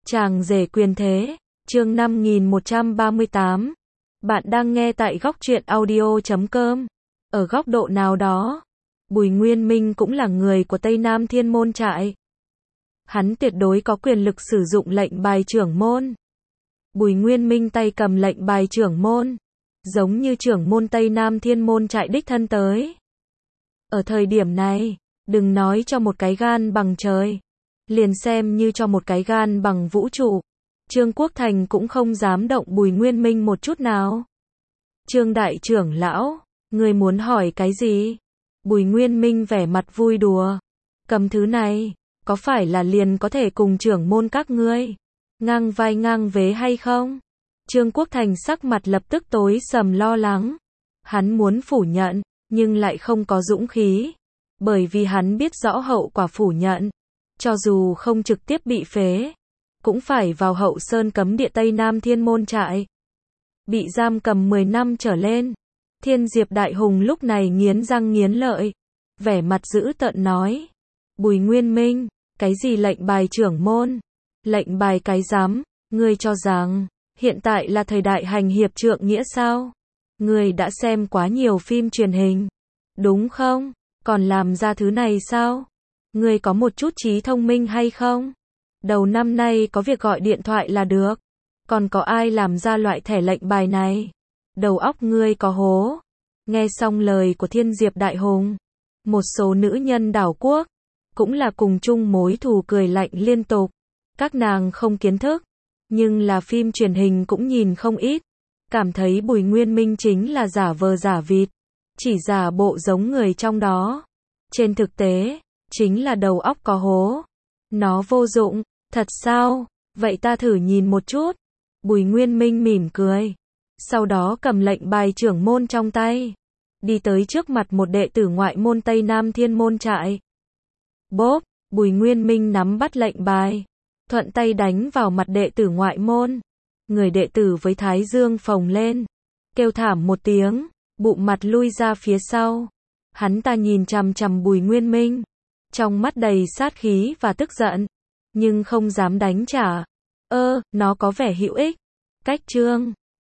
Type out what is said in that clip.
Chàng rể quyền thế, chương 5138. Bạn đang nghe tại góc truyện audio.com. Ở góc độ nào đó, Bùi Nguyên Minh cũng là người của Tây Nam Thiên Môn Trại. Hắn tuyệt đối có quyền lực sử dụng lệnh bài trưởng môn. Bùi Nguyên Minh tay cầm lệnh bài trưởng môn, giống như trưởng môn Tây Nam Thiên Môn Trại đích thân tới. Ở thời điểm này, đừng nói cho một cái gan bằng trời, liền xem như cho một cái gan bằng vũ trụ, Trương Quốc Thành cũng không dám động Bùi Nguyên Minh một chút nào. Trương đại trưởng lão, ngươi muốn hỏi cái gì? Bùi Nguyên Minh vẻ mặt vui đùa. Cầm thứ này, có phải là liền có thể cùng trưởng môn các ngươi ngang vai ngang vế hay không? Trương Quốc Thành sắc mặt lập tức tối sầm lo lắng. Hắn muốn phủ nhận, nhưng lại không có dũng khí. Bởi vì hắn biết rõ hậu quả phủ nhận. Cho dù không trực tiếp bị phế, cũng phải vào Hậu Sơn cấm địa Tây Nam Thiên Môn Trại. Bị giam cầm 10 năm trở lên. Thiên Diệp Đại Hùng lúc này nghiến răng nghiến lợi. Vẻ mặt dữ tợn nói. Bùi Nguyên Minh, cái gì lệnh bài trưởng môn? Lệnh bài cái rắm, ngươi cho rằng, hiện tại là thời đại hành hiệp trượng nghĩa sao? Ngươi đã xem quá nhiều phim truyền hình, đúng không? Còn làm ra thứ này sao? Ngươi có một chút trí thông minh hay không? Đầu năm nay có việc gọi điện thoại là được. Còn có ai làm ra loại thẻ lệnh bài này? Đầu óc ngươi có hố. Nghe xong lời của Thiên Diệp Đại Hùng, một số nữ nhân đảo quốc cũng là cùng chung mối thù cười lạnh liên tục. Các nàng không kiến thức, nhưng là phim truyền hình cũng nhìn không ít. Cảm thấy Bùi Nguyên Minh chính là giả vờ giả vịt, chỉ giả bộ giống người trong đó. Trên thực tế, chính là đầu óc có hố. Nó vô dụng, thật sao? Vậy ta thử nhìn một chút. Bùi Nguyên Minh mỉm cười. Sau đó cầm lệnh bài trưởng môn trong tay. Đi tới trước mặt một đệ tử ngoại môn Tây Nam Thiên Môn Trại. Bốp, Bùi Nguyên Minh nắm bắt lệnh bài. Thuận tay đánh vào mặt đệ tử ngoại môn. Người đệ tử với thái dương phồng lên. Kêu thảm một tiếng, bụng mặt lui ra phía sau. Hắn ta nhìn chằm chằm Bùi Nguyên Minh. Trong mắt đầy sát khí và tức giận. Nhưng không dám đánh trả. Nó có vẻ hữu ích. Cách chương